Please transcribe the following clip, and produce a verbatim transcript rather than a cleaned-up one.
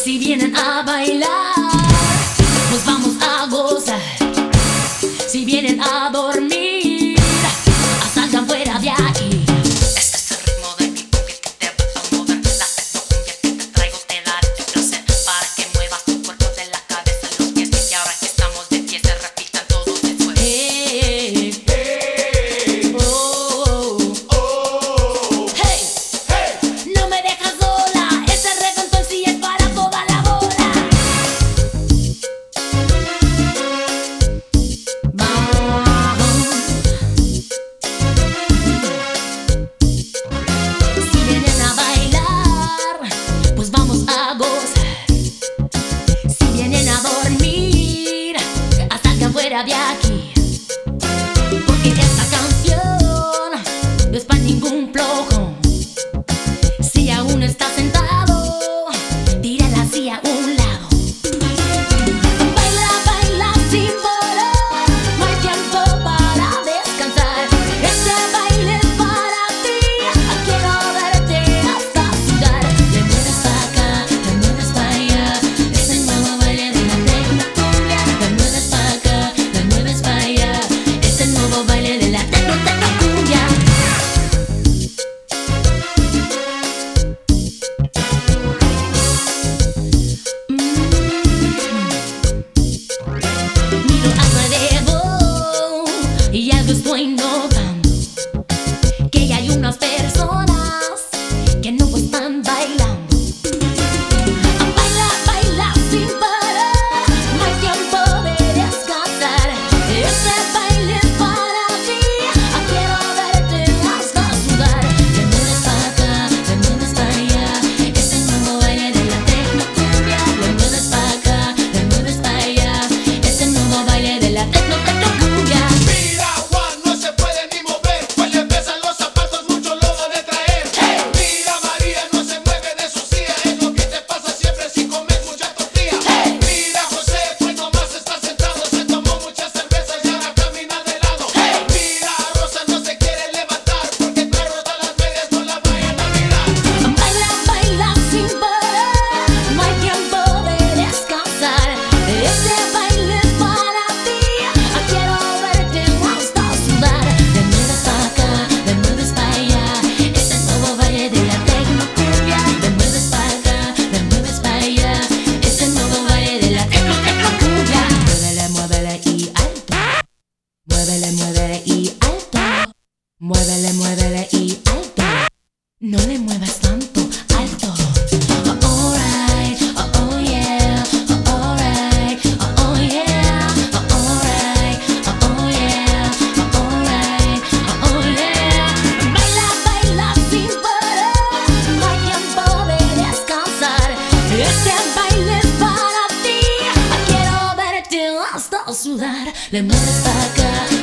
Si vienen a bailar, pues vamos a gozar. Si vienen a dormir, salgan fuera de aquí. Este es el ritmo de mi cumbia que te va a mover. La tecnocumbia que te traigo te dará el placer para que muevas tu cuerpo de la cabeza a los pies. Y ahora que estamos de pie se repitan todos después. Hey, hey, oh, oh, hey, hey, no me dejas sola. Ese reggaetón sí es para toda la bola. Si vienen a bailar, pues vamos a gozar. Si vienen a dormir, salgan fuera de aquí. Porque esta canción no es para ningún flojo. Si aún estás sentado, tírala así a un lado. Baila, baila sin parar, no hay tiempo para descansar. Este baile es para ti, quiero verte hasta sudar. Le mueves pa' acá, le mueves pa' allá, es el nuevo baile de la tecnocumbia. Le mueves pa' acá, le mueves pa' allá, es el nuevo baile de la tecno, tecnocumbia. Miro alrededor y algo estoy notando, que hay unas personas que no están bailando. Baila, baila sin parar, no hay tiempo de descansar. Este baile es para ti, quiero verte hasta sudar. Le mueves pa' acá, le mueves pa' allá, es el nuevo baile de la tecnocumbia. Le mueves pa' acá, le mueves pa' allá, es el nuevo baile de la tecno, tecnocumbia. Mira, Juan, no se puede ni mover, pues le pesan los zapatos, mucho lo van a traer. Hey. Mira, María no se mueve de su silla, es lo que te pasa siempre si comes mucha tortilla. Hey. Mira, José, pues nomás está sentado, se tomó muchas cervezas y ahora camina de lado. Hey. Mira, Rosa no se quiere levantar, porque trae rotas las medias, no la vayan a mirar. Baila, baila sin parar, no hay tiempo de descansar. Este baile es para ti, quiero verte hasta sudar. Le mueves pa' acá, le mueves pa' allá, es el nuevo baile de la tecnocumbia. Le mueves pa' acá, le mueves pa' allá, es el nuevo baile de la tecno, tecnocumbia. Muévele, muévele y alto. Muévele, muévele y alto. Muévele, muévele y alto. No le muevas tanto, alto. Oh, alright, oh, oh yeah, oh, alright, oh, oh yeah, oh, alright, oh, oh yeah, oh, alright, oh, oh yeah. Baila, baila sin parar, no hay tiempo de descansar. Este baile es para ti, quiero verte hasta sudar. Le mueves pa' acá,